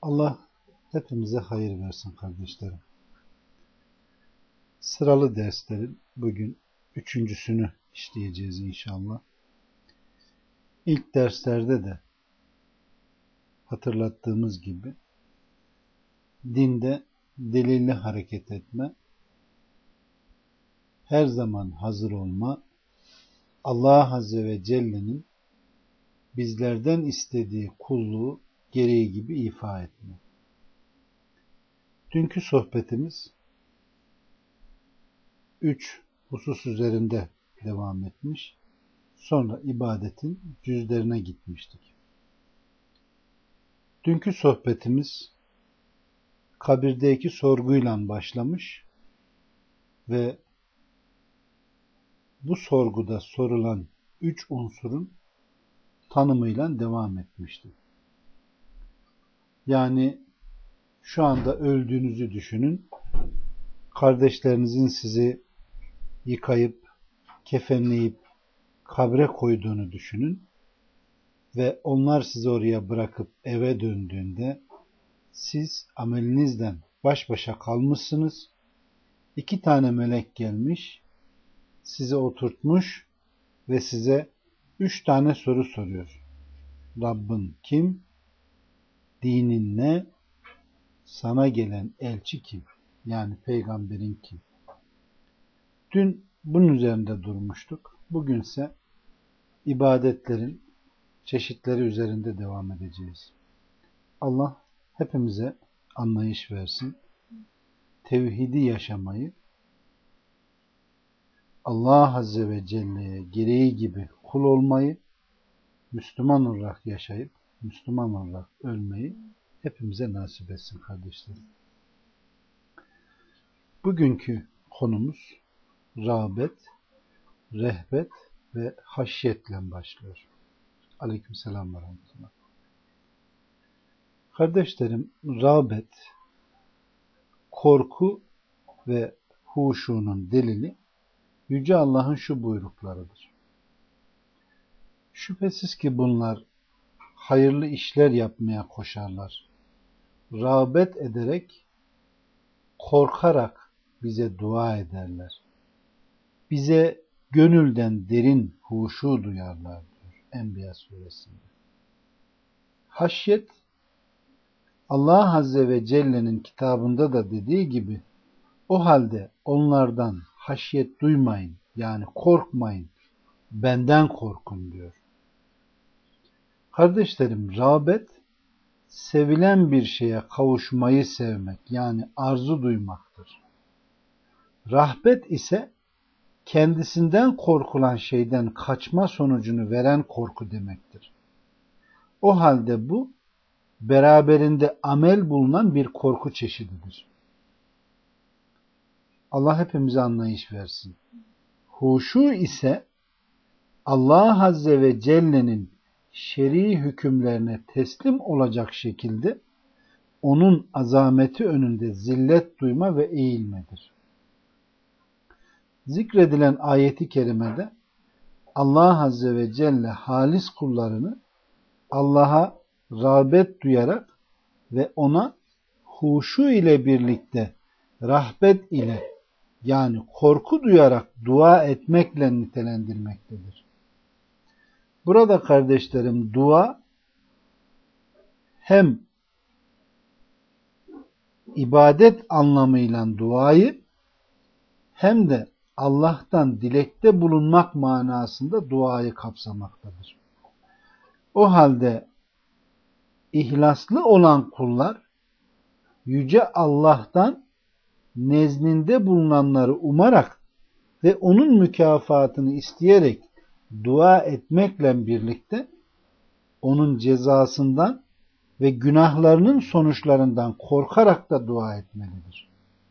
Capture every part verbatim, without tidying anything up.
Allah hepimize hayır versin kardeşlerim. Sıralı derslerin bugün üçüncüsünü işleyeceğiz inşallah. İlk derslerde de hatırlattığımız gibi dinde delille hareket etme, her zaman hazır olma, Allah Azze ve Celle'nin bizlerden istediği kulluğu gereği gibi ifa etme. Dünkü sohbetimiz üç husus üzerinde devam etmiş. Sonra ibadetin cüzlerine gitmiştik. Dünkü sohbetimiz kabirdeki sorguyla başlamış ve bu sorguda sorulan üç unsurun tanımıyla devam etmişti. Yani şu anda öldüğünüzü düşünün. Kardeşlerinizin sizi yıkayıp, kefenleyip, kabre koyduğunu düşünün. Ve onlar sizi oraya bırakıp eve döndüğünde siz amelinizden baş başa kalmışsınız. İki tane melek gelmiş, sizi oturtmuş ve size üç tane soru soruyor. Rabbin kim? Dinin ne? Sana gelen elçi kim? Yani peygamberin kim? Dün bunun üzerinde durmuştuk. Bugünse ibadetlerin çeşitleri üzerinde devam edeceğiz. Allah hepimize anlayış versin. Tevhidi yaşamayı, Allah Azze ve Celle'ye gereği gibi kul olmayı, Müslüman olarak yaşayıp, Müslüman olarak ölmeyi hepimize nasip etsin kardeşlerim. Bugünkü konumuz rağbet, rehbet ve haşyetle başlıyor. Aleykümselam ve rahmetullah. Kardeşlerim, rağbet, korku ve huşunun delili Yüce Allah'ın şu buyruklarıdır. Şüphesiz ki bunlar hayırlı işler yapmaya koşarlar. Rağbet ederek, korkarak bize dua ederler. Bize gönülden derin huşu duyarlar diyor Enbiya suresinde. Haşyet, Allah Azze ve Celle'nin kitabında da dediği gibi, o halde onlardan haşyet duymayın, yani korkmayın, benden korkun diyor. Kardeşlerim, rağbet, sevilen bir şeye kavuşmayı sevmek, yani arzu duymaktır. Rahbet ise kendisinden korkulan şeyden kaçma sonucunu veren korku demektir. O halde bu, beraberinde amel bulunan bir korku çeşididir. Allah hepimize anlayış versin. Huşu ise Allah Azze ve Celle'nin şer'i hükümlerine teslim olacak şekilde onun azameti önünde zillet duyma ve eğilmedir. Zikredilen ayeti kerimede Allah Azze ve Celle halis kullarını Allah'a rağbet duyarak ve ona huşu ile birlikte rahbet ile, yani korku duyarak dua etmekle nitelendirmektedir. Burada kardeşlerim, dua hem ibadet anlamıyla duayı hem de Allah'tan dilekte bulunmak manasında duayı kapsamaktadır. O halde ihlaslı olan kullar Yüce Allah'tan nezdinde bulunanları umarak ve onun mükafatını isteyerek dua etmekle birlikte onun cezasından ve günahlarının sonuçlarından korkarak da dua etmelidir.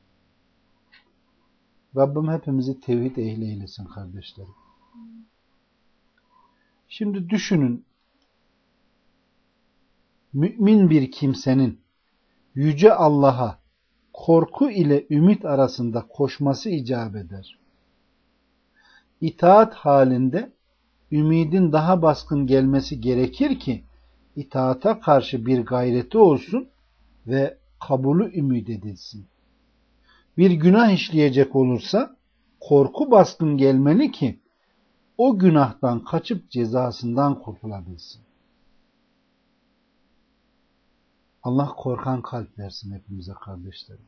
Rabbim hepimizi tevhid ehli eylesin kardeşlerim. Şimdi düşünün, mümin bir kimsenin Yüce Allah'a korku ile ümit arasında koşması icap eder. İtaat halinde ümidin daha baskın gelmesi gerekir ki itaata karşı bir gayreti olsun ve kabulü ümit edilsin. Bir günah işleyecek olursa korku baskın gelmeli ki o günahtan kaçıp cezasından kurtulabilsin. Allah korkan kalp versin hepimize kardeşlerim.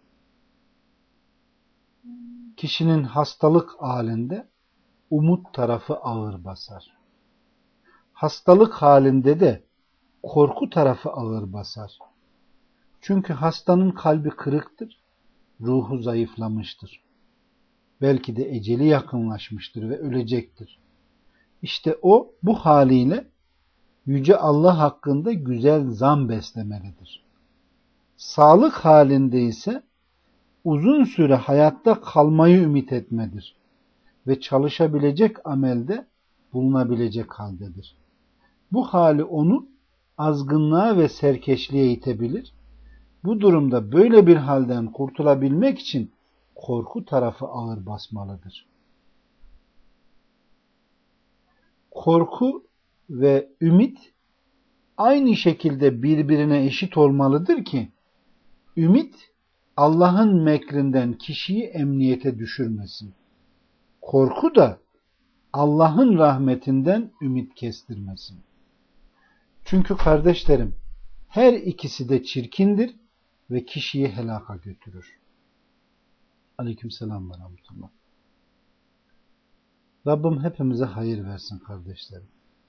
Kişinin hastalık halinde umut tarafı ağır basar. Hastalık halinde de korku tarafı ağır basar. Çünkü hastanın kalbi kırıktır, ruhu zayıflamıştır. Belki de eceli yakınlaşmıştır ve ölecektir. İşte o bu haliyle Yüce Allah hakkında güzel zan beslemelidir. Sağlık halinde ise uzun süre hayatta kalmayı ümit etmedir ve çalışabilecek amelde bulunabilecek haldedir. Bu hali onu azgınlığa ve serkeşliğe itebilir. Bu durumda böyle bir halden kurtulabilmek için korku tarafı ağır basmalıdır. Korku ve ümit aynı şekilde birbirine eşit olmalıdır ki ümit Allah'ın mekrinden kişiyi emniyete düşürmesin. Korku da Allah'ın rahmetinden ümit kestirmesin. Çünkü kardeşlerim her ikisi de çirkindir ve kişiyi helaka götürür. Aleykümselam ve rahmetullah. Rabbim hepimize hayır versin kardeşlerim.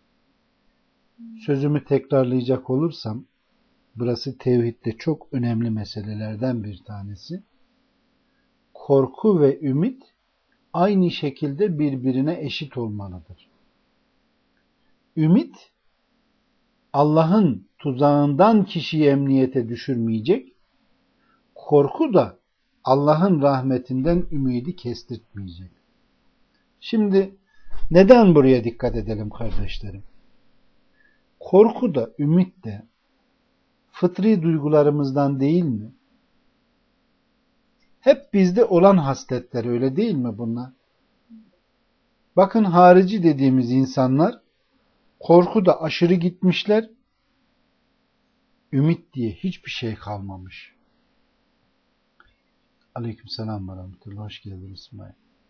Sözümü tekrarlayacak olursam, burası tevhidde çok önemli meselelerden bir tanesi. Korku ve ümit aynı şekilde birbirine eşit olmalıdır. Ümit, Allah'ın tuzağından kişiyi emniyete düşürmeyecek, korku da Allah'ın rahmetinden ümidi kestirtmeyecek. Şimdi neden buraya dikkat edelim kardeşlerim? Korku da, ümit de fıtri duygularımızdan değil mi? Hep bizde olan hasletler, öyle değil mi bunlar? Bakın harici dediğimiz insanlar korkuda aşırı gitmişler, ümit diye hiçbir şey kalmamış. Aleykümselam ve rahmetullah. Hoş geldin İsmail.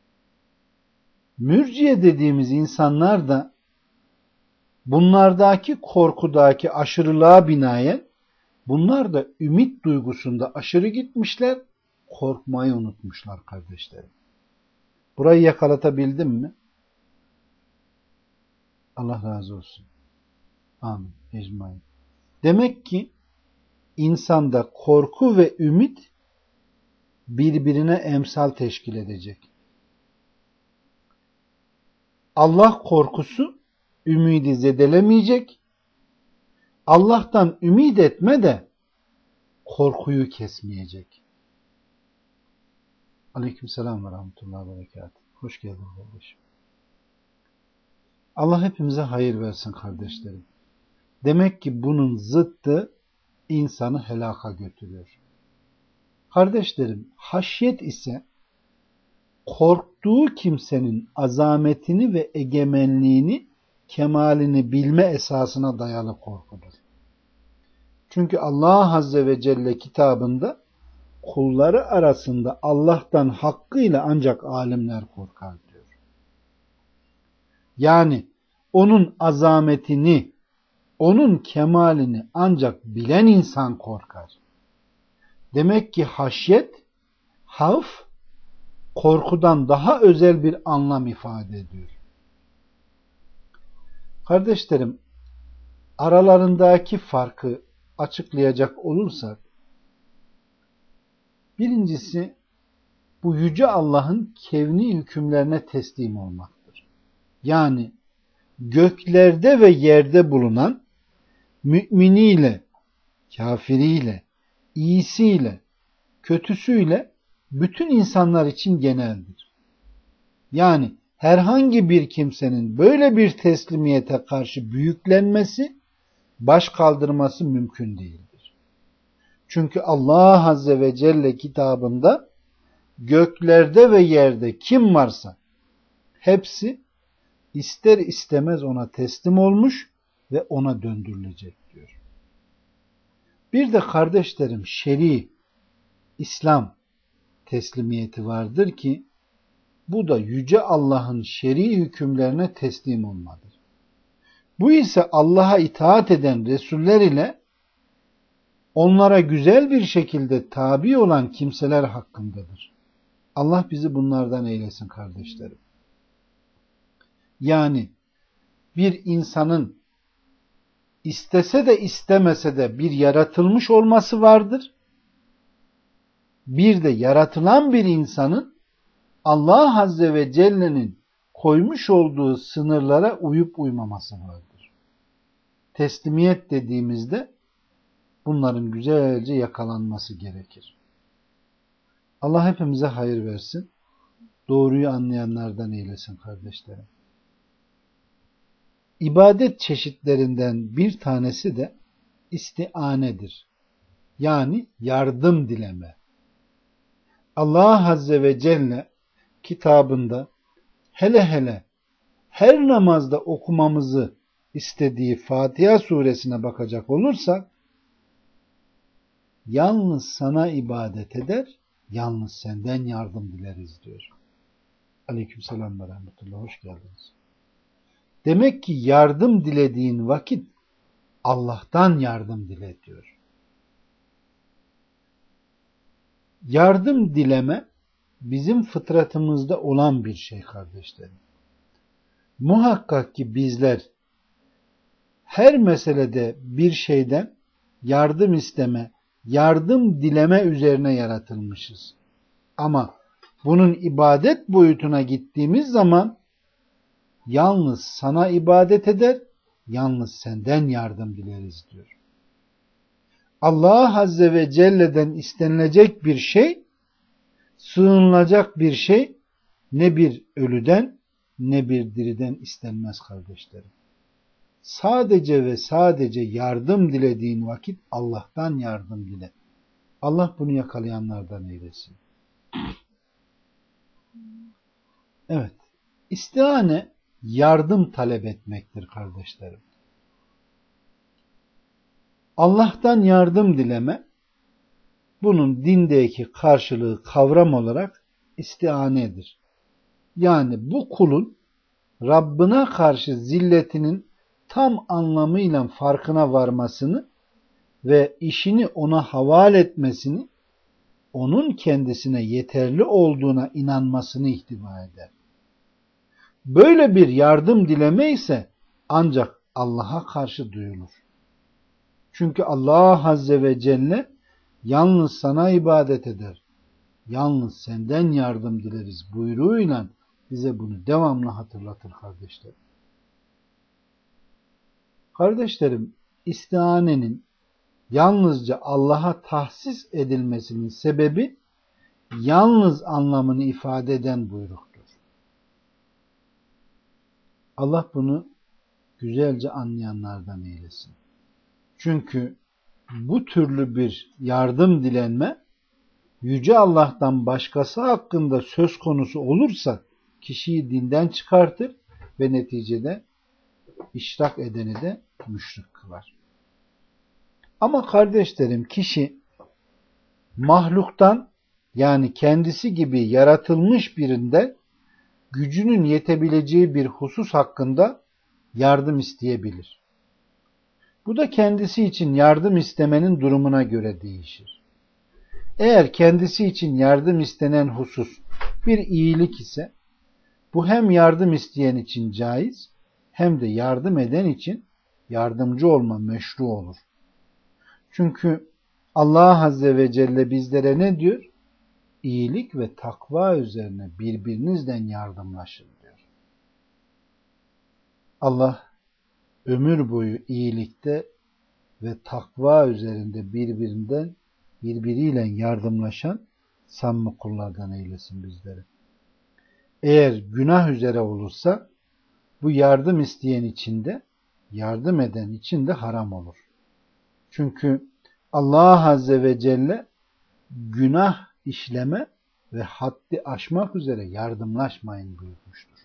Mürciye dediğimiz insanlar da bunlardaki korkudaki aşırılığa binaen bunlar da ümit duygusunda aşırı gitmişler, korkmayı unutmuşlar kardeşlerim. Burayı yakalatabildim mi? Allah razı olsun. Amin. Ecmaîn. Demek ki insanda korku ve ümit birbirine emsal teşkil edecek. Allah korkusu ümidi zedelemeyecek. Allah'tan ümit etme de korkuyu kesmeyecek. Aleykümselam ve rahmetullahi ve berekatuhu. Hoş geldin kardeşim. Allah hepimize hayır versin kardeşlerim. Demek ki bunun zıttı insanı helaka götürüyor. Kardeşlerim, haşyet ise korktuğu kimsenin azametini ve egemenliğini, kemalini bilme esasına dayalı korkudur. Çünkü Allah Azze ve Celle kitabında kulları arasında Allah'tan hakkıyla ancak alimler korkar diyor. Yani onun azametini, onun kemalini ancak bilen insan korkar. Demek ki haşyet, havf, korkudan daha özel bir anlam ifade ediyor. Kardeşlerim, aralarındaki farkı açıklayacak olursak, birincisi bu yüce Allah'ın kevni hükümlerine teslim olmaktır. Yani göklerde ve yerde bulunan müminiyle, kafiriyle, iyisiyle, kötüsüyle bütün insanlar için geneldir. Yani herhangi bir kimsenin böyle bir teslimiyete karşı büyüklenmesi, baş kaldırması mümkün değildir. Çünkü Allah Azze ve Celle kitabında göklerde ve yerde kim varsa hepsi ister istemez ona teslim olmuş ve ona döndürülecek diyor. Bir de kardeşlerim şer'i, İslam teslimiyeti vardır ki bu da Yüce Allah'ın şer'i hükümlerine teslim olmadır. Bu ise Allah'a itaat eden Resuller ile onlara güzel bir şekilde tabi olan kimseler hakkındadır. Allah bizi bunlardan eylesin kardeşlerim. Yani bir insanın istese de istemese de bir yaratılmış olması vardır. Bir de yaratılan bir insanın Allah Azze ve Celle'nin koymuş olduğu sınırlara uyup uymaması vardır. Teslimiyet dediğimizde bunların güzelce yakalanması gerekir. Allah hepimize hayır versin. Doğruyu anlayanlardan eylesin kardeşlerim. İbadet çeşitlerinden bir tanesi de istianedir. Yani yardım dileme. Allah Azze ve Celle kitabında hele hele her namazda okumamızı istediği Fatiha suresine bakacak olursak yalnız sana ibadet eder, yalnız senden yardım dileriz diyor. Aleykümselam ve rahmetullah. Hoş geldiniz. Demek ki yardım dilediğin vakit Allah'tan yardım dile diyor. Yardım dileme bizim fıtratımızda olan bir şey kardeşlerim. Muhakkak ki bizler her meselede bir şeyden yardım isteme, yardım dileme üzerine yaratılmışız. Ama bunun ibadet boyutuna gittiğimiz zaman yalnız sana ibadet eder, yalnız senden yardım dileriz diyor. Allah Azze ve Celle'den istenilecek bir şey, sığınılacak bir şey ne bir ölüden ne bir diriden istenmez kardeşlerim. Sadece ve sadece yardım dilediğin vakit Allah'tan yardım dile. Allah bunu yakalayanlardan eylesin. Evet. İstihane yardım talep etmektir kardeşlerim. Allah'tan yardım dileme, bunun dindeki karşılığı kavram olarak istihanedir. Yani bu kulun Rabbine karşı zilletinin tam anlamıyla farkına varmasını ve işini ona havale etmesini, onun kendisine yeterli olduğuna inanmasını ihtiva eder. Böyle bir yardım dileme ise ancak Allah'a karşı duyulur. Çünkü Allah Azze ve Celle yalnız sana ibadet eder, yalnız senden yardım dileriz buyruğuyla bize bunu devamlı hatırlatır kardeşlerim. Kardeşlerim, istihanenin yalnızca Allah'a tahsis edilmesinin sebebi yalnız anlamını ifade eden buyruktur. Allah bunu güzelce anlayanlardan eylesin. Çünkü bu türlü bir yardım dilenme Yüce Allah'tan başkası hakkında söz konusu olursa kişiyi dinden çıkartır ve neticede işrak edeni de müşrik kılar. Ama kardeşlerim, kişi mahluktan, yani kendisi gibi yaratılmış birinde gücünün yetebileceği bir husus hakkında yardım isteyebilir. Bu da kendisi için yardım istemenin durumuna göre değişir. Eğer kendisi için yardım istenen husus bir iyilik ise bu hem yardım isteyen için caiz hem de yardım eden için yardımcı olma meşru olur. Çünkü Allah Azze ve Celle bizlere ne diyor? İyilik ve takva üzerine birbirinizden yardımlaşın diyor. Allah ömür boyu iyilikte ve takva üzerinde birbirinden birbiriyle yardımlaşan samimi kullardan eylesin bizleri. Eğer günah üzere olursa bu yardım isteyen için de yardım eden için de haram olur. Çünkü Allah Azze ve Celle günah işleme ve haddi aşmak üzere yardımlaşmayın buyurmuştur.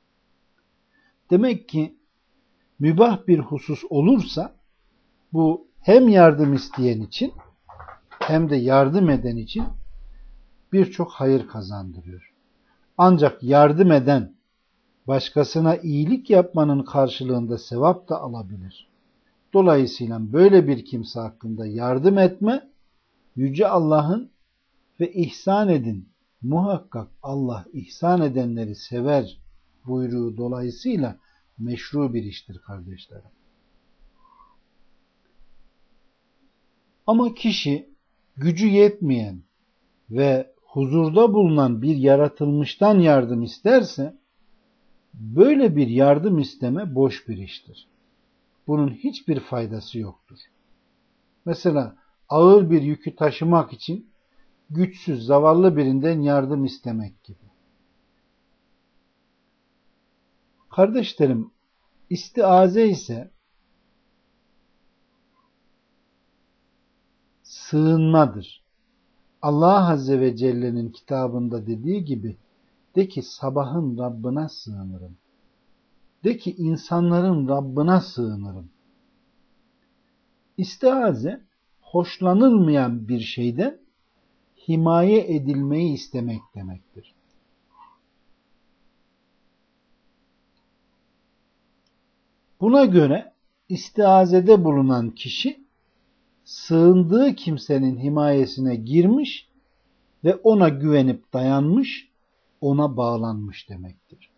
Demek ki mübah bir husus olursa bu hem yardım isteyen için hem de yardım eden için birçok hayır kazandırıyor. Ancak yardım eden başkasına iyilik yapmanın karşılığında sevap da alabilir. Dolayısıyla böyle bir kimse hakkında yardım etme, Yüce Allah'ın ve ihsan edin, muhakkak Allah ihsan edenleri sever buyruğu dolayısıyla meşru bir iştir kardeşlerim. Ama kişi gücü yetmeyen ve huzurda bulunan bir yaratılmıştan yardım isterse, böyle bir yardım isteme boş bir iştir. Bunun hiçbir faydası yoktur. Mesela ağır bir yükü taşımak için güçsüz, zavallı birinden yardım istemek gibi. Kardeşlerim, istiaze ise sığınmadır. Allah Azze ve Celle'nin kitabında dediği gibi, de ki sabahın Rabbına sığınırım. De ki insanların Rabbına sığınırım. İstiaze, hoşlanılmayan bir şeyden himaye edilmeyi istemek demektir. Buna göre istiazede bulunan kişi sığındığı kimsenin himayesine girmiş ve ona güvenip dayanmış, ona bağlanmış demektir.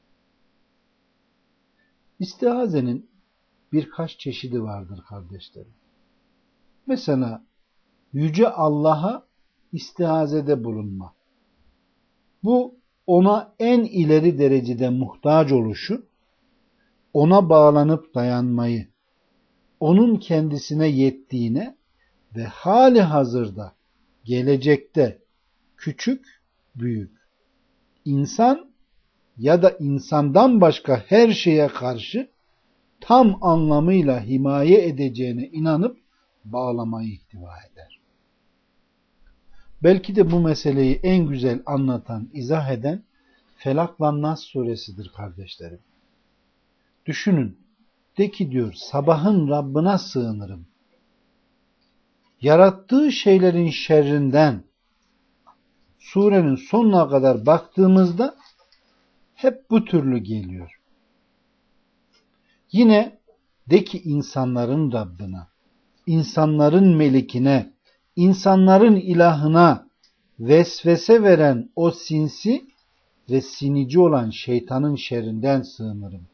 İstiazenin birkaç çeşidi vardır kardeşlerim. Mesela Yüce Allah'a istiazede bulunma. Bu ona en ileri derecede muhtaç oluşu, ona bağlanıp dayanmayı, onun kendisine yettiğine ve hali hazırda, gelecekte küçük, büyük, insan ya da insandan başka her şeye karşı tam anlamıyla himaye edeceğine inanıp bağlamayı ihtiva eder. Belki de bu meseleyi en güzel anlatan, izah eden Felakla Nas suresidir kardeşlerim. Düşünün, de ki diyor, sabahın Rabbına sığınırım. Yarattığı şeylerin şerrinden surenin sonuna kadar baktığımızda hep bu türlü geliyor. Yine de ki insanların Rabbına, insanların melikine, insanların ilahına vesvese veren o sinsi ve sinici olan şeytanın şerrinden sığınırım.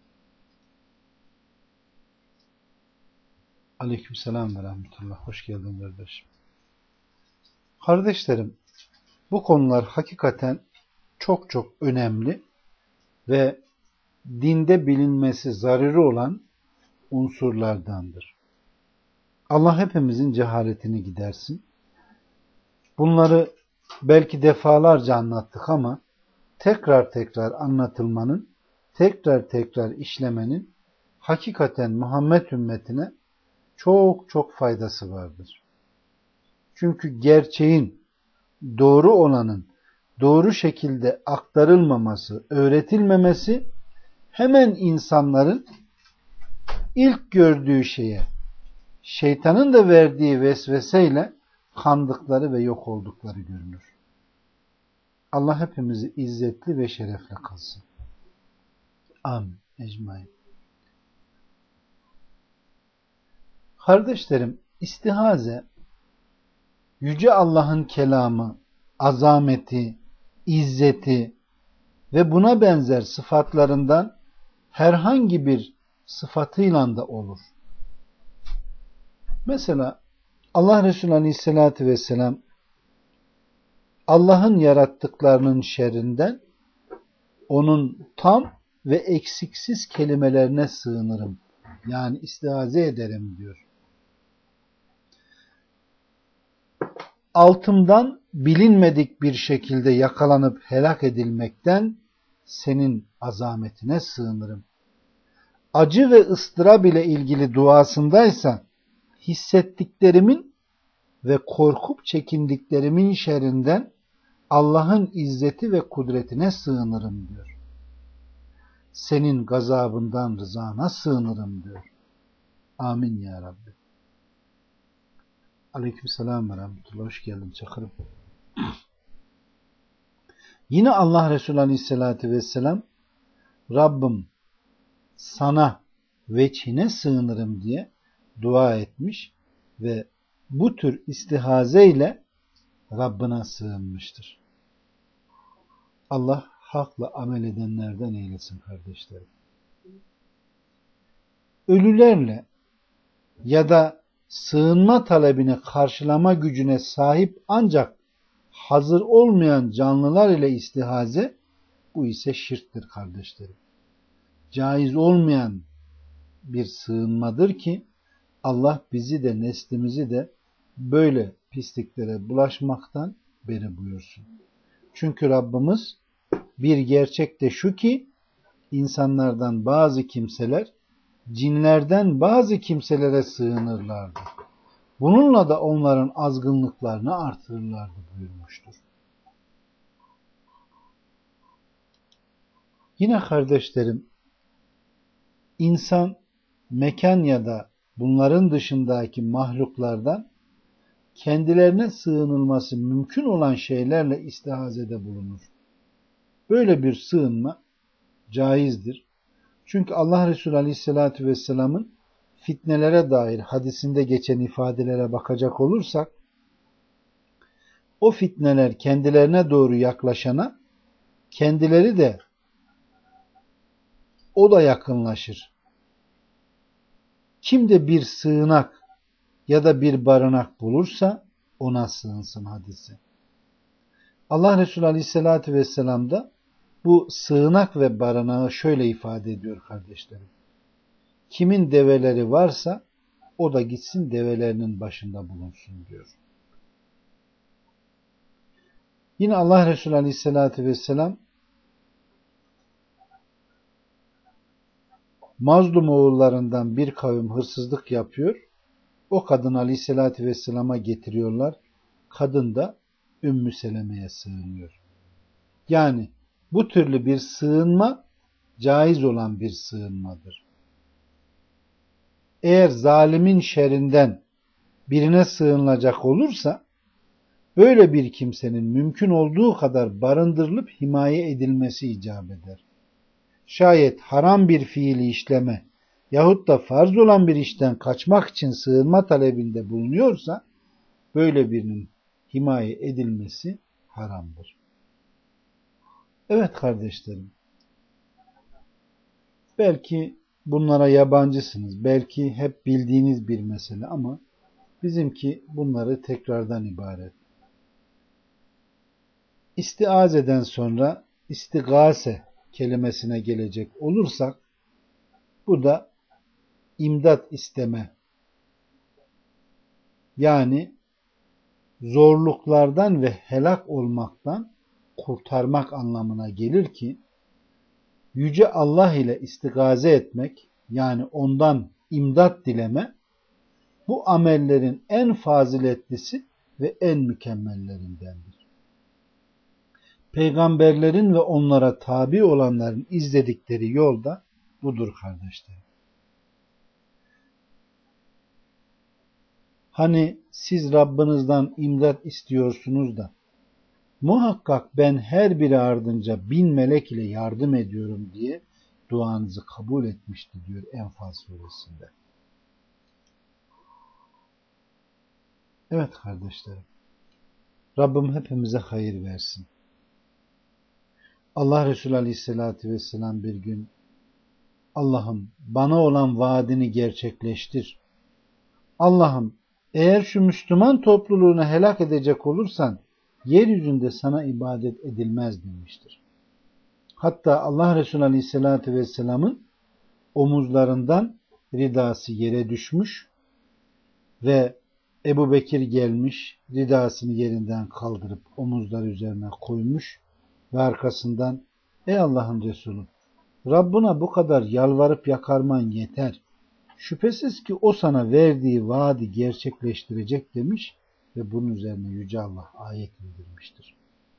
Aleykümselam ve rahmetullah. Hoş geldin kardeşim. Kardeşlerim, bu konular hakikaten çok çok önemli ve dinde bilinmesi zaruri olan unsurlardandır. Allah hepimizin cehaletini gidersin. Bunları belki defalarca anlattık ama tekrar tekrar anlatılmanın, tekrar tekrar işlemenin hakikaten Muhammed ümmetine çok çok faydası vardır. Çünkü gerçeğin, doğru olanın doğru şekilde aktarılmaması, öğretilmemesi hemen insanların ilk gördüğü şeye, şeytanın da verdiği vesveseyle kandıkları ve yok oldukları görünür. Allah hepimizi izzetli ve şerefli kılsın. Amin. Ecmaîn. Kardeşlerim, istihaze, Yüce Allah'ın kelamı, azameti, izzeti ve buna benzer sıfatlarından herhangi bir sıfatıyla da olur. Mesela Allah Resulü Aleyhisselatü Vesselam Allah'ın yarattıklarının şerrinden onun tam ve eksiksiz kelimelerine sığınırım. Yani istiaze ederim diyor. Altımdan bilinmedik bir şekilde yakalanıp helak edilmekten senin azametine sığınırım. Acı ve ıstırap ile ilgili duasındaysa hissettiklerimin ve korkup çekindiklerimin şerrinden Allah'ın izzeti ve kudretine sığınırım diyor. Senin gazabından rızana sığınırım diyor. Amin ya Rabbi. Aleykümselam ve rahmetullah. Hoş geldin Çakırım. Yine Allah Resulü Aleyhisselatü Vesselam Rabbim sana veçhine sığınırım diye dua etmiş ve bu tür istihazeyle Rabbine sığınmıştır. Allah hakla amel edenlerden eylesin kardeşlerim. Ölülerle ya da sığınma talebini karşılama gücüne sahip ancak hazır olmayan canlılar ile istihaze, bu ise şirktir kardeşlerim. Caiz olmayan bir sığınmadır ki Allah bizi de neslimizi de böyle pisliklere bulaşmaktan beri buyursun. Çünkü Rabbimiz bir gerçek de şu ki insanlardan bazı kimseler cinlerden bazı kimselere sığınırlardı. Bununla da onların azgınlıklarını artırırlardı buyurmuştur. Yine kardeşlerim, insan mekan ya da bunların dışındaki mahluklardan kendilerine sığınılması mümkün olan şeylerle istihazede bulunur. Böyle bir sığınma caizdir. Çünkü Allah Resulü Aleyhisselatü Vesselam'ın fitnelere dair hadisinde geçen ifadelere bakacak olursak, o fitneler kendilerine doğru yaklaşana kendileri de o da yakınlaşır. Kim de bir sığınak ya da bir barınak bulursa ona sığınsın hadisi. Allah Resulü Aleyhisselatü Vesselam da bu sığınak ve barınağı şöyle ifade ediyor kardeşlerim. Kimin develeri varsa o da gitsin develerinin başında bulunsun diyor. Yine Allah Resulü Aleyhisselatü Vesselam Mazlum oğullarından bir kavim hırsızlık yapıyor. O kadın Aleyhisselatü Vesselam'a getiriyorlar. Kadın da Ümmü Seleme'ye sığınıyor. Yani bu türlü bir sığınma caiz olan bir sığınmadır. Eğer zalimin şerrinden birine sığınılacak olursa böyle bir kimsenin mümkün olduğu kadar barındırılıp himaye edilmesi icap eder. Şayet haram bir fiili işleme yahut da farz olan bir işten kaçmak için sığınma talebinde bulunuyorsa böyle birinin himaye edilmesi haramdır. Evet kardeşlerim, belki bunlara yabancısınız, belki hep bildiğiniz bir mesele ama bizimki bunları tekrardan ibaret. İstiazeden sonra istigase kelimesine gelecek olursak, bu da imdat isteme, yani zorluklardan ve helak olmaktan kurtarmak anlamına gelir ki, Yüce Allah ile istigaze etmek, yani ondan imdat dileme, bu amellerin en faziletlisi ve en mükemmellerindendir. Peygamberlerin ve onlara tabi olanların izledikleri yol da budur kardeşlerim. Hani siz Rabbinizden imdat istiyorsunuz da muhakkak ben her biri ardınca bin melek ile yardım ediyorum diye duanızı kabul etmişti diyor Enfal suresinde. Evet kardeşlerim, Rabbim hepimize hayır versin. Allah Resulü Aleyhisselatü Vesselam bir gün Allah'ım bana olan vaadini gerçekleştir. Allah'ım eğer şu Müslüman topluluğunu helak edecek olursan yeryüzünde sana ibadet edilmez demiştir. Hatta Allah Resulü Aleyhisselatü Vesselam'ın omuzlarından ridası yere düşmüş ve Ebu Bekir gelmiş, ridasını yerinden kaldırıp omuzları üzerine koymuş ve arkasından ey Allah'ın Resulü, Rabbuna bu kadar yalvarıp yakarman yeter. Şüphesiz ki o sana verdiği vaadi gerçekleştirecek demiş ve bunun üzerine Yüce Allah ayet indirmiştir.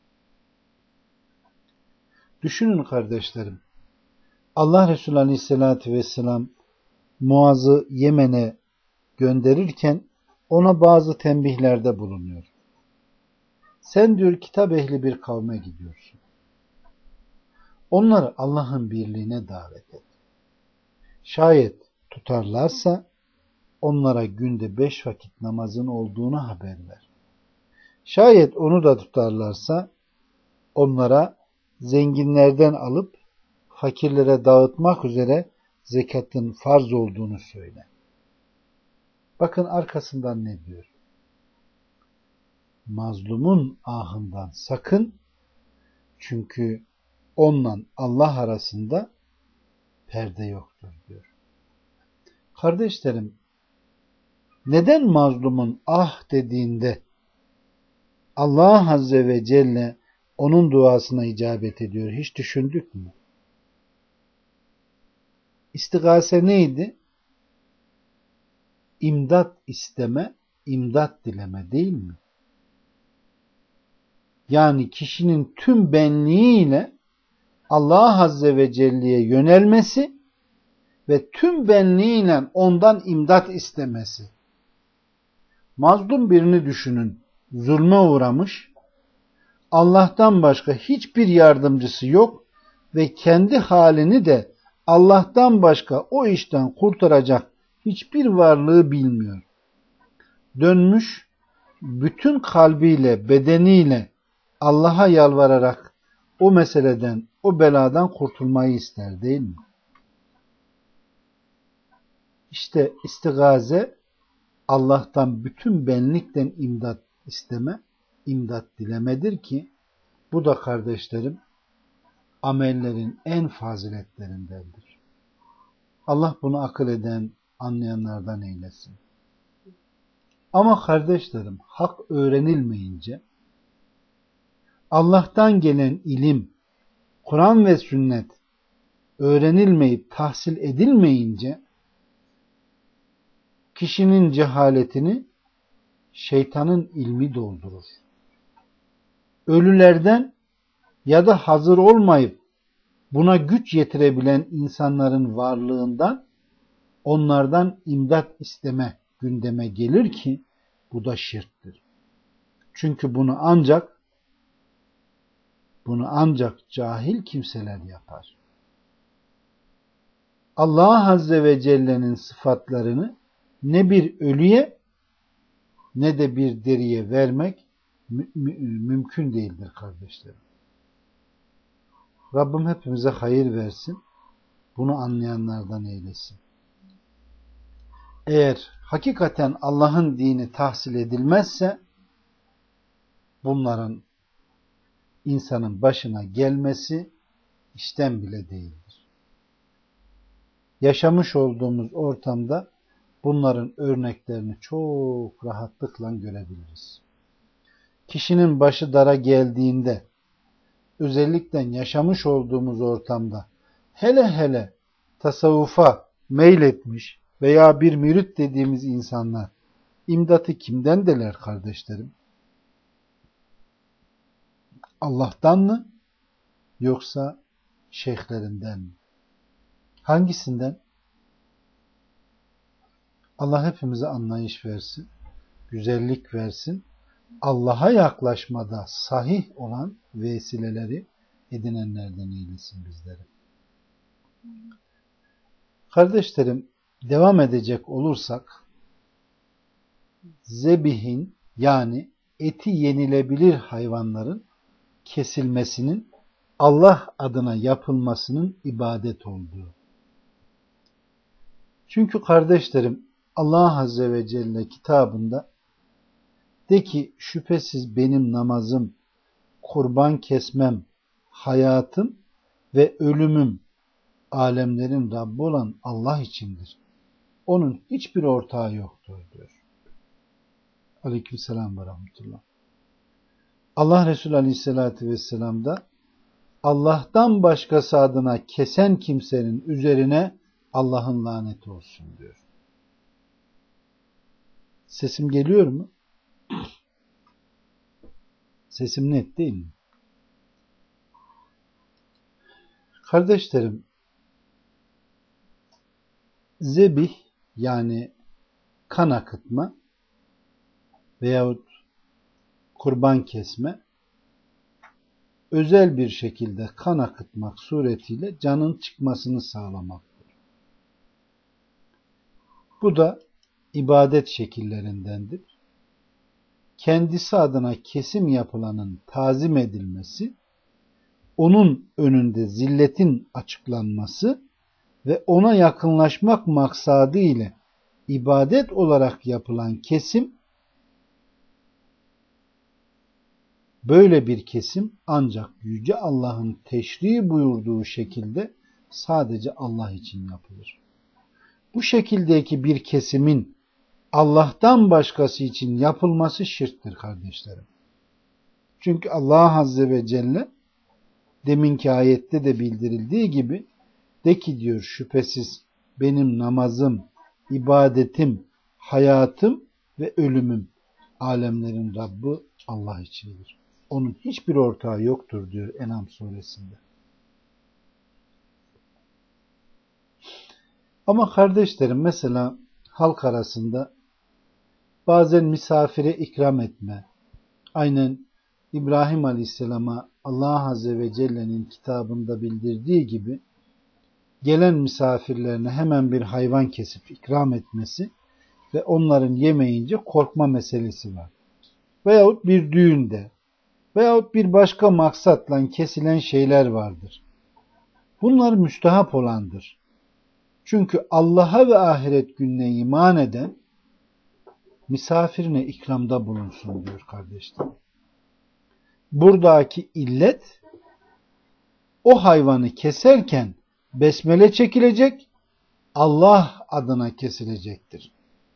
Düşünün kardeşlerim, Allah Resulü Aleyhisselatü Vesselam Muaz'ı Yemen'e gönderirken ona bazı tembihlerde bulunuyor. Sen diyor kitap ehli bir kavme gidiyorsun. Onları Allah'ın birliğine davet et. Şayet tutarlarsa onlara günde beş vakit namazın olduğunu haber ver. Şayet onu da tutarlarsa onlara zenginlerden alıp fakirlere dağıtmak üzere zekatın farz olduğunu söyle. Bakın arkasından ne diyor? Mazlumun ahından sakın, çünkü onunla Allah arasında perde yoktur diyor. Kardeşlerim, neden mazlumun ah dediğinde Allah Azze ve Celle onun duasına icabet ediyor? Hiç düşündük mü? İstigase neydi? İmdat isteme, imdat dileme değil mi? Yani kişinin tüm benliğiyle Allah Azze ve Celle'ye yönelmesi ve tüm benliğiyle ondan imdat istemesi. Mazlum birini düşünün, zulme uğramış, Allah'tan başka hiçbir yardımcısı yok ve kendi halini de Allah'tan başka o işten kurtaracak hiçbir varlığı bilmiyor. Dönmüş, bütün kalbiyle, bedeniyle Allah'a yalvararak o meseleden, o beladan kurtulmayı ister değil mi? İşte istigaze Allah'tan bütün benlikten imdat isteme, imdat dilemedir ki bu da kardeşlerim amellerin en faziletlerindendir. Allah bunu akıl eden, anlayanlardan eylesin. Ama kardeşlerim hak öğrenilmeyince, Allah'tan gelen ilim, Kur'an ve sünnet öğrenilmeyip tahsil edilmeyince kişinin cehaletini şeytanın ilmi doldurur. Ölülerden ya da hazır olmayıp buna güç yetirebilen insanların varlığından onlardan imdat isteme gündeme gelir ki bu da şirktir. Çünkü bunu ancak bunu ancak cahil kimseler yapar. Allah Azze ve Celle'nin sıfatlarını ne bir ölüye ne de bir deriye vermek mü- mü- mümkün değildir kardeşlerim. Rabbim hepimize hayır versin. Bunu anlayanlardan eylesin. Eğer hakikaten Allah'ın dini tahsil edilmezse bunların insanın başına gelmesi işten bile değildir. Yaşamış olduğumuz ortamda bunların örneklerini çok rahatlıkla görebiliriz. Kişinin başı dara geldiğinde, özellikle yaşamış olduğumuz ortamda, hele hele tasavvufa meyletmiş veya bir mürit dediğimiz insanlar imdatı kimden diler kardeşlerim? Allah'tan mı yoksa şeyhlerinden mi? Hangisinden? Allah hepimize anlayış versin, güzellik versin. Allah'a yaklaşmada sahih olan vesileleri edinenlerden eylesin bizleri. Kardeşlerim, devam edecek olursak, zebihin yani eti yenilebilir hayvanların kesilmesinin Allah adına yapılmasının ibadet olduğu. Çünkü kardeşlerim, Allah Azze ve Celle kitabında de ki şüphesiz benim namazım, kurban kesmem, hayatım ve ölümüm alemlerin Rabbi olan Allah içindir. Onun hiçbir ortağı yoktur diyor. Aleykümselam ve rahmetullah. Allah Resulü Aleyhisselatü Vesselam da Allah'tan başkası adına kesen kimsenin üzerine Allah'ın laneti olsun diyor. Sesim geliyor mu? Sesim net değil mi? Kardeşlerim, zebih yani kan akıtma veyahut kurban kesme özel bir şekilde kan akıtmak suretiyle canın çıkmasını sağlamaktır. Bu da ibadet şekillerindendir. Kendisi adına kesim yapılanın tazim edilmesi, onun önünde zilletin açıklanması ve ona yakınlaşmak maksadı ile ibadet olarak yapılan kesim, böyle bir kesim ancak Yüce Allah'ın teşri buyurduğu şekilde sadece Allah için yapılır. Bu şekildeki bir kesimin Allah'tan başkası için yapılması şirktir kardeşlerim. Çünkü Allah Azze ve Celle deminki ayette de bildirildiği gibi de ki diyor, şüphesiz benim namazım, ibadetim, hayatım ve ölümüm alemlerin Rabbi Allah içindir. Onun hiçbir ortağı yoktur diyor En'am suresinde. Ama kardeşlerim, mesela halk arasında bazen misafire ikram etme, aynen İbrahim Aleyhisselam'a Allah Azze ve Celle'nin kitabında bildirdiği gibi gelen misafirlerine hemen bir hayvan kesip ikram etmesi ve onların yemeyince korkma meselesi var. Veyahut bir düğünde veyahut bir başka maksatla kesilen şeyler vardır. Bunlar müstehap olandır. Çünkü Allah'a ve ahiret gününe iman eden misafirine ikramda bulunsun diyor kardeşlerim. Buradaki illet, o hayvanı keserken besmele çekilecek, Allah adına kesilecektir.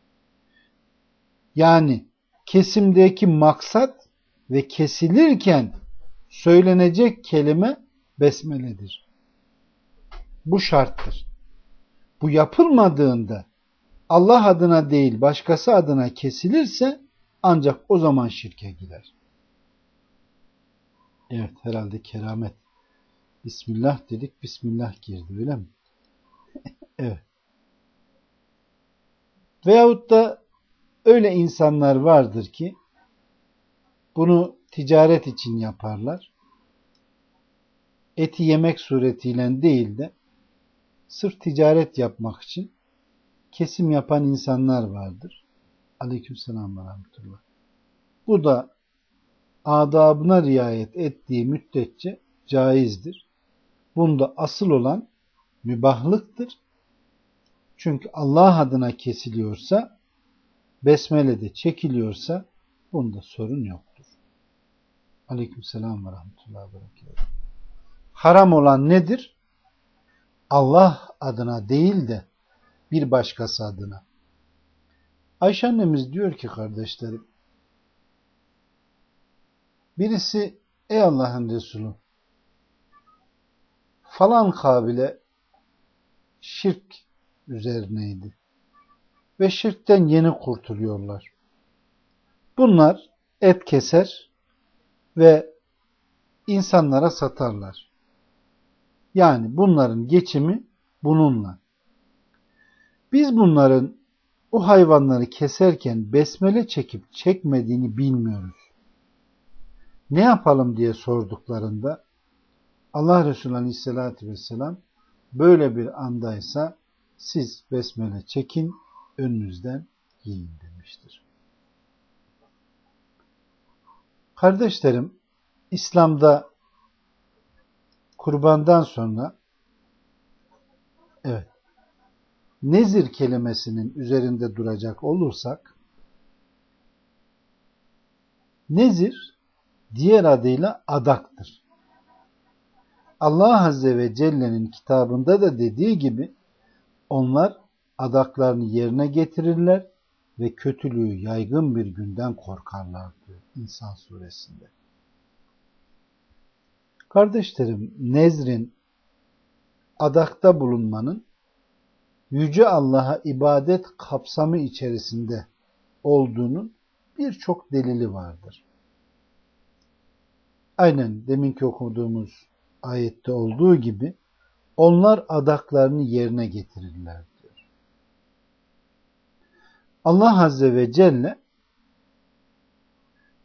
Yani kesimdeki maksat ve kesilirken söylenecek kelime besmeledir. Bu şarttır. Bu yapılmadığında Allah adına değil başkası adına kesilirse ancak o zaman şirke girer. Evet, herhalde keramet. Bismillah dedik, Bismillah girdi, öyle mi? Evet. Veyahut da öyle insanlar vardır ki bunu ticaret için yaparlar. Eti yemek suretiyle değil de sırf ticaret yapmak için kesim yapan insanlar vardır. Aleykümselam ve rahmetullah. Bu da adabına riayet ettiği müddetçe caizdir. Bunda asıl olan mübahlıktır. Çünkü Allah adına kesiliyorsa, besmele'de çekiliyorsa bunda sorun yoktur. Aleykümselam ve rahmetullah ve berekatuhu. Haram olan nedir? Allah adına değil de bir başkası adına. Ayşe annemiz diyor ki kardeşlerim, birisi ey Allah'ın Resulü, falan kabile şirk üzerineydi ve şirkten yeni kurtuluyorlar. Bunlar et keser ve insanlara satarlar. Yani bunların geçimi bununla. Biz bunların o hayvanları keserken besmele çekip çekmediğini bilmiyoruz. Ne yapalım diye sorduklarında Allah Resulü Aleyhisselatü Vesselam böyle bir andaysa siz besmele çekin, önünüzden yiyin demiştir. Kardeşlerim, İslam'da kurbandan sonra evet, nezir kelimesinin üzerinde duracak olursak, nezir diğer adıyla adaktır. Allah Azze ve Celle'nin kitabında da dediği gibi onlar adaklarını yerine getirirler ve kötülüğü yaygın bir günden korkarlar diyor İnsan suresinde. Kardeşlerim, nezrin, adakta bulunmanın Yüce Allah'a ibadet kapsamı içerisinde olduğunun birçok delili vardır. Aynen deminki okuduğumuz ayette olduğu gibi onlar adaklarını yerine getirirler diyor. Allah Azze ve Celle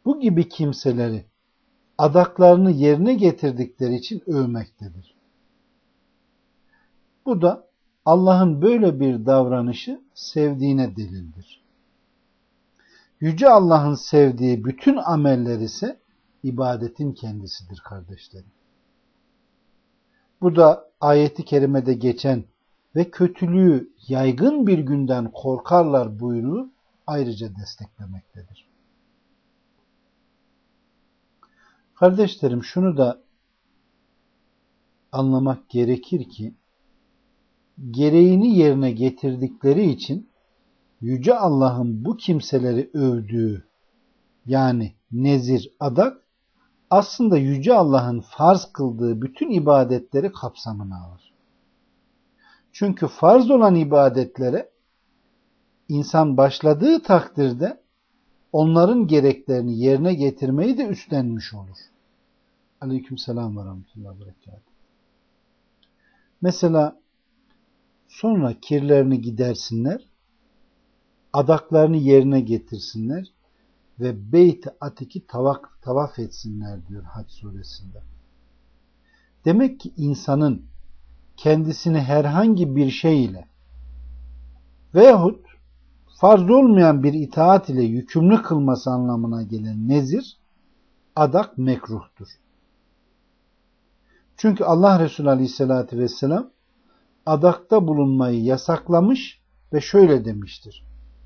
bu gibi kimseleri adaklarını yerine getirdikleri için övmektedir. Bu da Allah'ın böyle bir davranışı sevdiğine delildir. Yüce Allah'ın sevdiği bütün ameller ise ibadetin kendisidir kardeşlerim. Bu da ayeti kerimede geçen ve kötülüğü yaygın bir günden korkarlar buyruğu ayrıca desteklemektedir. Kardeşlerim, şunu da anlamak gerekir ki gereğini yerine getirdikleri için Yüce Allah'ın bu kimseleri övdüğü, yani nezir, adak, aslında Yüce Allah'ın farz kıldığı bütün ibadetleri kapsamına alır. Çünkü farz olan ibadetlere insan başladığı takdirde onların gereklerini yerine getirmeyi de üstlenmiş olur. Aleykümselam ve rahmetullahi ve berekatuhu. Mesela sonra kirlerini gidersinler, adaklarını yerine getirsinler ve Beyt-i Atik'i tavaf, tavaf etsinler diyor Hac suresinde. Demek ki insanın kendisini herhangi bir şey ile veyahut farz olmayan bir itaat ile yükümlü kılması anlamına gelen nezir, adak mekruhtur. Çünkü Allah Resulü Aleyhisselatü Vesselam adakta bulunmayı yasaklamış ve şöyle demiştir: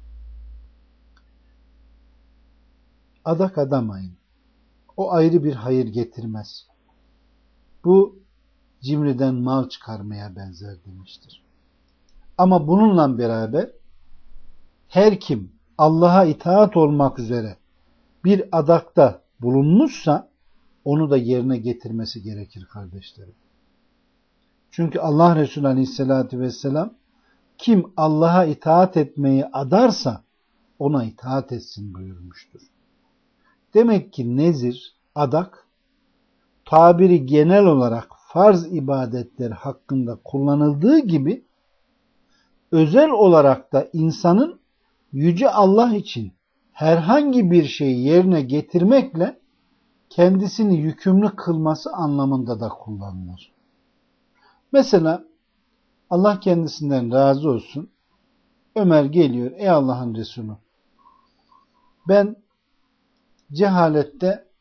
adak adamayın. O ayrı bir hayır getirmez. Bu cimriden mal çıkarmaya benzer demiştir. Ama bununla beraber her kim Allah'a itaat olmak üzere bir adakta bulunmuşsa onu da yerine getirmesi gerekir kardeşlerim. Çünkü Allah Resulü Aleyhisselatü Vesselam kim Allah'a itaat etmeyi adarsa ona itaat etsin buyurmuştur. Demek ki nezir, adak, tabiri genel olarak farz ibadetler hakkında kullanıldığı gibi özel olarak da insanın Yüce Allah için herhangi bir şeyi yerine getirmekle kendisini yükümlü kılması anlamında da kullanılır. Mesela Allah kendisinden razı olsun, Ömer geliyor: ey Allah'ın Resulü, ben cehalette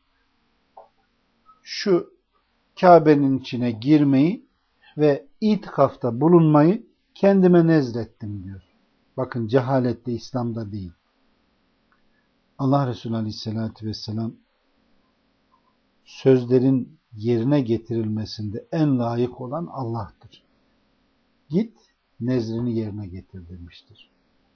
şu Kabe'nin içine girmeyi ve itikafta bulunmayı kendime nezrettim diyor. Bakın, cehalette, İslam'da değil. Allah Resulü Aleyhisselatü Vesselam sözlerin yerine getirilmesinde en layık olan Allah'tır. Git nezrini yerine getir demiştir.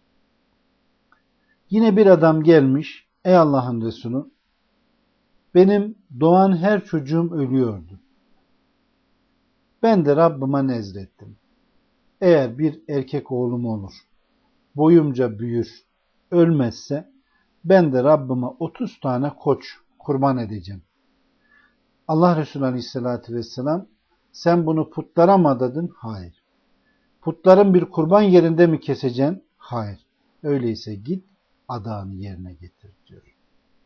Yine bir adam gelmiş: ey Allah'ın Resulü, benim doğan her çocuğum ölüyordu. Ben de Rabbime nezrettim. Eğer bir erkek oğlum olur, boyumca büyür, ölmezse ben de Rabbime otuz tane koç kurban edeceğim. Allah Resulü Aleyhisselatü Vesselam, sen bunu putlara mı adadın? Hayır. Putların bir kurban yerinde mi keseceksin? Hayır. Öyleyse git adağını yerine getir diyor.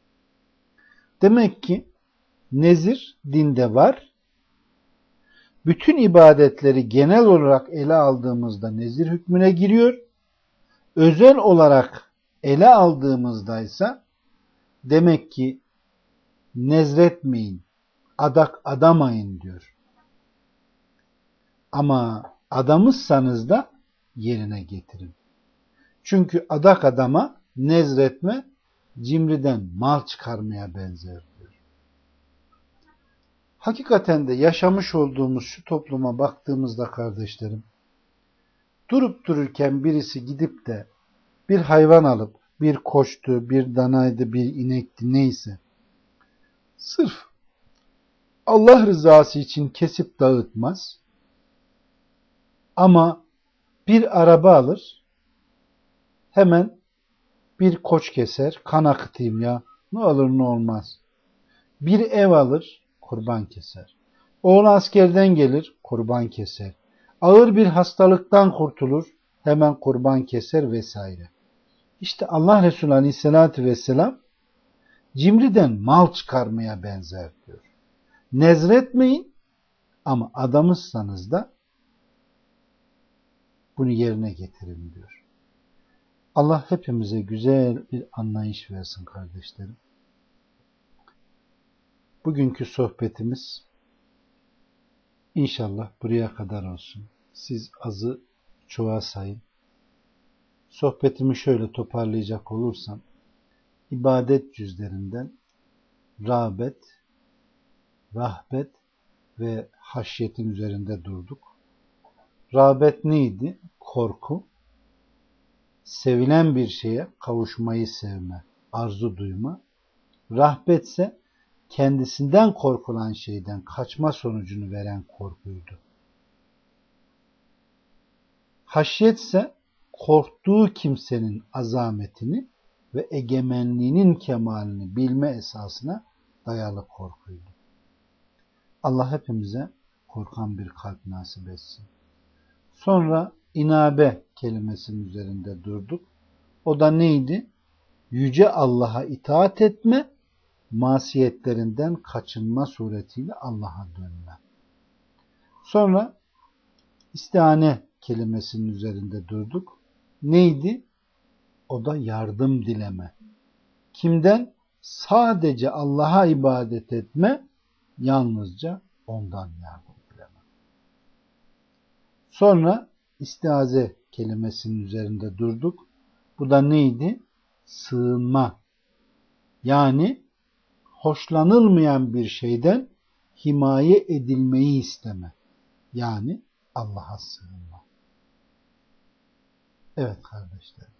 Demek ki nezir dinde var. Bütün ibadetleri genel olarak ele aldığımızda nezir hükmüne giriyor. Özel olarak ele aldığımızda ise demek ki nezretmeyin, adak adamayın diyor. Ama adamışsanız da yerine getirin. Çünkü adak adama, nezretme cimriden mal çıkarmaya benzer diyor. Hakikaten de yaşamış olduğumuz şu topluma baktığımızda kardeşlerim, durup dururken birisi gidip de bir hayvan alıp, bir koçtu, bir danaydı, bir inekti, neyse, sırf Allah rızası için kesip dağıtmaz, ama bir araba alır, hemen bir koç keser, kan akıtayım ya, ne olur ne olmaz. Bir ev alır, kurban keser. Oğlu askerden gelir, kurban keser. Ağır bir hastalıktan kurtulur, hemen kurban keser vesaire. İşte Allah Resulü Aleyhisselatü Vesselam cimriden mal çıkarmaya benzer diyor. Nezretmeyin ama adamızsanız da bunu yerine getirin diyor. Allah hepimize güzel bir anlayış versin kardeşlerim. Bugünkü sohbetimiz inşallah buraya kadar olsun. Siz azı çoğa sayın. Sohbetimi şöyle toparlayacak olursam, ibadet cüzlerinden rağbet, rahbet ve haşyetin üzerinde durduk. Rağbet neydi? Korku. Sevilen bir şeye kavuşmayı sevme, arzu duyma. Rahbetse kendisinden korkulan şeyden kaçma sonucunu veren korkuydu. Haşyetse korktuğu kimsenin azametini ve egemenliğinin kemalini bilme esasına dayalı korkuydu. Allah hepimize korkan bir kalp nasip etsin. Sonra inabe kelimesinin üzerinde durduk. O da neydi? Yüce Allah'a itaat etme, masiyetlerinden kaçınma suretiyle Allah'a dönme. Sonra istihane kelimesinin üzerinde durduk. Neydi? O da yardım dileme. Kimden? Sadece Allah'a ibadet etme, yalnızca ondan yardım dileme. Sonra istiaze kelimesinin üzerinde durduk. Bu da neydi? Sığınma. Yani hoşlanılmayan bir şeyden himaye edilmeyi isteme. Yani Allah'a sığınma. Evet kardeşlerim.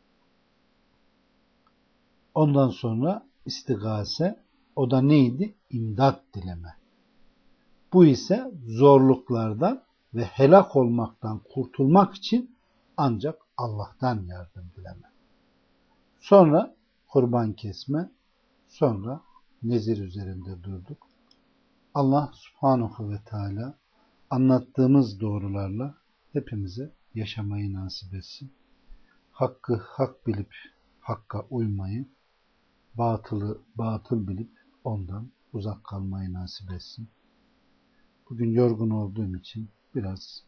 Ondan sonra istigase, o da neydi? İmdat dileme. Bu ise zorluklardan ve helak olmaktan kurtulmak için ancak Allah'tan yardım dileme. Sonra kurban kesme, sonra nezir üzerinde durduk. Allah Subhanahu ve Teala anlattığımız doğrularla hepimize yaşamayı nasip etsin. Hakkı hak bilip hakka uymayı, batılı batıl bilip ondan uzak kalmayı nasip etsin. Bugün yorgun olduğum için biraz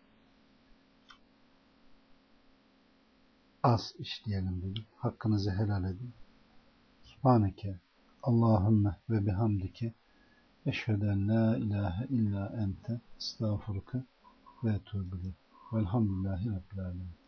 az işleyelim dedim. Hakkınızı helal edin. Subhaneke Allahümme ve bihamdike eşhedü en la ilahe illa ente estağfuruke ve etûbü ileyk. Velhamdülillahi Rabbil âlemin.